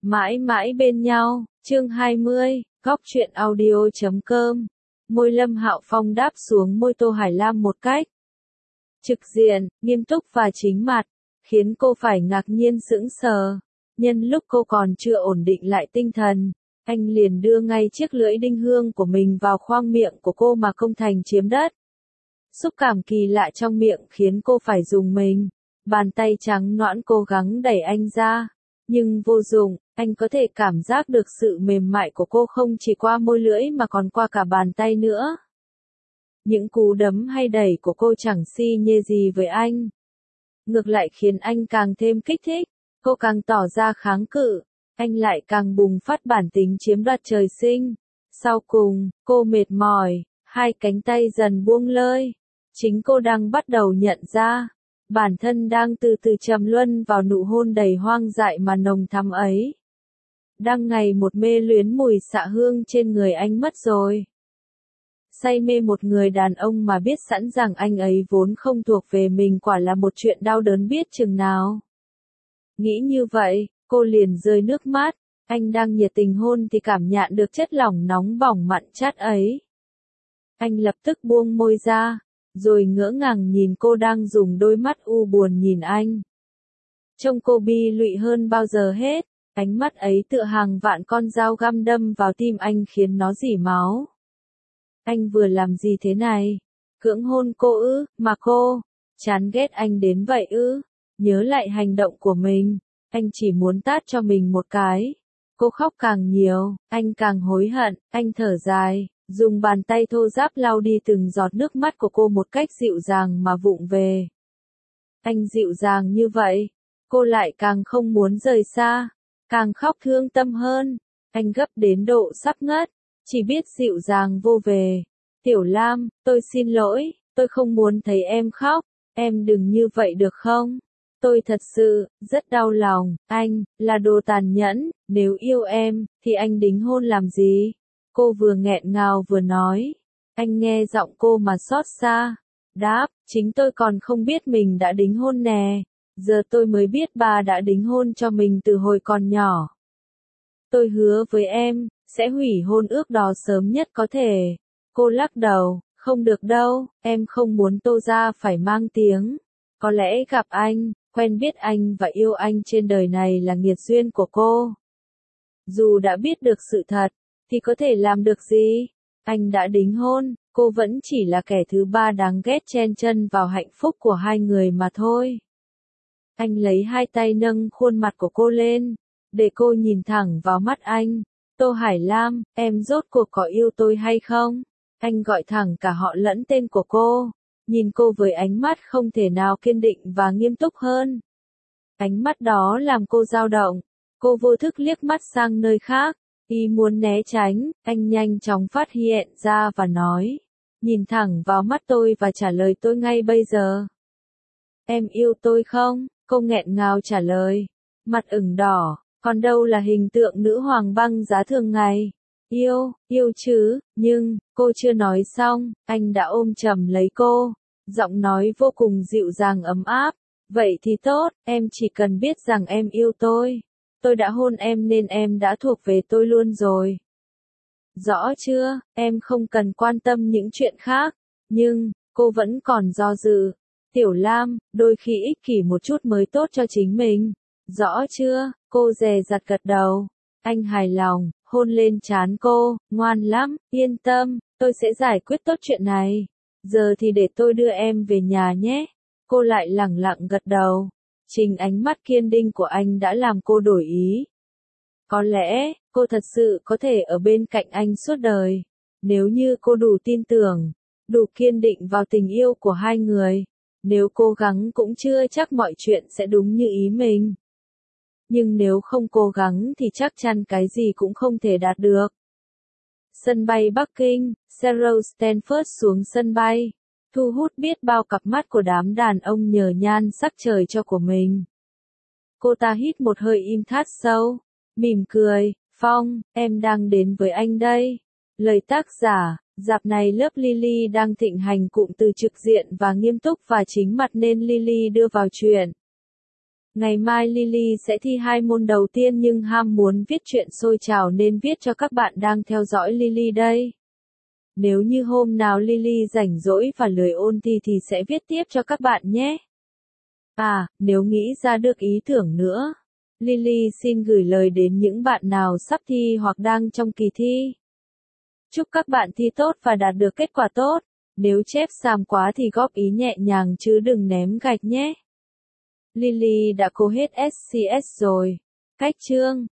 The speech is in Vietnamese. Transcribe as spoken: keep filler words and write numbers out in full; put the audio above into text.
Mãi mãi bên nhau, chương hai mươi, góc truyện audio chấm com. Môi Lâm Hạo Phong đáp xuống môi Tô Hải Lam một cách trực diện, nghiêm túc và chính mặt, khiến cô phải ngạc nhiên sững sờ. Nhân lúc cô còn chưa ổn định lại tinh thần, anh liền đưa ngay chiếc lưỡi đinh hương của mình vào khoang miệng của cô mà không thành chiếm đất. Xúc cảm kỳ lạ trong miệng khiến cô phải rùng mình. Bàn tay trắng nõn cố gắng đẩy anh ra, nhưng vô dụng, anh có thể cảm giác được sự mềm mại của cô không chỉ qua môi lưỡi mà còn qua cả bàn tay nữa. Những cú đấm hay đẩy của cô chẳng si nhê gì với anh. Ngược lại khiến anh càng thêm kích thích, cô càng tỏ ra kháng cự, anh lại càng bùng phát bản tính chiếm đoạt trời sinh. Sau cùng, cô mệt mỏi, hai cánh tay dần buông lơi. Chính cô đang bắt đầu nhận ra, bản thân đang từ từ trầm luân vào nụ hôn đầy hoang dại mà nồng thắm ấy. Đang ngày một mê luyến mùi xạ hương trên người anh mất rồi. Say mê một người đàn ông mà biết sẵn rằng anh ấy vốn không thuộc về mình quả là một chuyện đau đớn biết chừng nào. Nghĩ như vậy, cô liền rơi nước mắt, anh đang nhiệt tình hôn thì cảm nhận được chất lỏng nóng bỏng mặn chát ấy. Anh lập tức buông môi ra, rồi ngỡ ngàng nhìn cô đang dùng đôi mắt u buồn nhìn anh. Trông cô bi lụy hơn bao giờ hết, ánh mắt ấy tựa hàng vạn con dao găm đâm vào tim anh khiến nó rỉ máu. Anh vừa làm gì thế này? Cưỡng hôn cô ư, mà cô, chán ghét anh đến vậy ư? Nhớ lại hành động của mình, anh chỉ muốn tát cho mình một cái. Cô khóc càng nhiều, anh càng hối hận, anh thở dài, dùng bàn tay thô ráp lau đi từng giọt nước mắt của cô một cách dịu dàng mà vụng về. Anh dịu dàng như vậy, cô lại càng không muốn rời xa, càng khóc thương tâm hơn. Anh gấp đến độ sắp ngất, chỉ biết dịu dàng vô về. Tiểu Lam, tôi xin lỗi, tôi không muốn thấy em khóc, em đừng như vậy được không? Tôi thật sự, rất đau lòng, anh, là đồ tàn nhẫn, nếu yêu em, thì anh đính hôn làm gì? Cô vừa nghẹn ngào vừa nói. Anh nghe giọng cô mà xót xa. Đáp, chính tôi còn không biết mình đã đính hôn nè. Giờ tôi mới biết bà đã đính hôn cho mình từ hồi còn nhỏ. Tôi hứa với em, sẽ hủy hôn ước đó sớm nhất có thể. Cô lắc đầu, không được đâu, em không muốn Tô gia phải mang tiếng. Có lẽ gặp anh, quen biết anh và yêu anh trên đời này là nghiệt duyên của cô. Dù đã biết được sự thật, thì có thể làm được gì? Anh đã đính hôn, cô vẫn chỉ là kẻ thứ ba đáng ghét chen chân vào hạnh phúc của hai người mà thôi. Anh lấy hai tay nâng khuôn mặt của cô lên, để cô nhìn thẳng vào mắt anh. Tô Hải Lam, em rốt cuộc có yêu tôi hay không? Anh gọi thẳng cả họ lẫn tên của cô, nhìn cô với ánh mắt không thể nào kiên định và nghiêm túc hơn. Ánh mắt đó làm cô dao động, cô vô thức liếc mắt sang nơi khác. Y muốn né tránh, anh nhanh chóng phát hiện ra và nói, nhìn thẳng vào mắt tôi và trả lời tôi ngay bây giờ. Em yêu tôi không? Cô nghẹn ngào trả lời, mặt ửng đỏ, còn đâu là hình tượng nữ hoàng băng giá thường ngày. Yêu, yêu chứ, nhưng, cô chưa nói xong, anh đã ôm chầm lấy cô, giọng nói vô cùng dịu dàng ấm áp. Vậy thì tốt, em chỉ cần biết rằng em yêu tôi. Tôi đã hôn em nên em đã thuộc về tôi luôn rồi. Rõ chưa, em không cần quan tâm những chuyện khác. Nhưng, cô vẫn còn do dự. Tiểu Lam, đôi khi ích kỷ một chút mới tốt cho chính mình. Rõ chưa, cô dè dặt gật đầu. Anh hài lòng, hôn lên trán cô, ngoan lắm, yên tâm, tôi sẽ giải quyết tốt chuyện này. Giờ thì để tôi đưa em về nhà nhé. Cô lại lẳng lặng gật đầu. Chính ánh mắt kiên định của anh đã làm cô đổi ý. Có lẽ, cô thật sự có thể ở bên cạnh anh suốt đời. Nếu như cô đủ tin tưởng, đủ kiên định vào tình yêu của hai người. Nếu cố gắng cũng chưa chắc mọi chuyện sẽ đúng như ý mình. Nhưng nếu không cố gắng thì chắc chắn cái gì cũng không thể đạt được. Sân bay Bắc Kinh, Sheryl Stanford xuống sân bay, thu hút biết bao cặp mắt của đám đàn ông nhờ nhan sắc trời cho của mình. Cô ta hít một hơi im thắt sâu, mỉm cười, Phong, em đang đến với anh đây. Lời tác giả, dạo này lớp Lily đang thịnh hành cụm từ trực diện và nghiêm túc và chính mặt nên Lily đưa vào chuyện. Ngày mai Lily sẽ thi hai môn đầu tiên nhưng ham muốn viết truyện sôi trào nên viết cho các bạn đang theo dõi Lily đây. Nếu như hôm nào Lily rảnh rỗi và lười ôn thi thì sẽ viết tiếp cho các bạn nhé. À, nếu nghĩ ra được ý tưởng nữa, Lily xin gửi lời đến những bạn nào sắp thi hoặc đang trong kỳ thi. Chúc các bạn thi tốt và đạt được kết quả tốt. Nếu chép xàm quá thì góp ý nhẹ nhàng chứ đừng ném gạch nhé. Lily đã cố hết ét xê ét rồi. Cách chương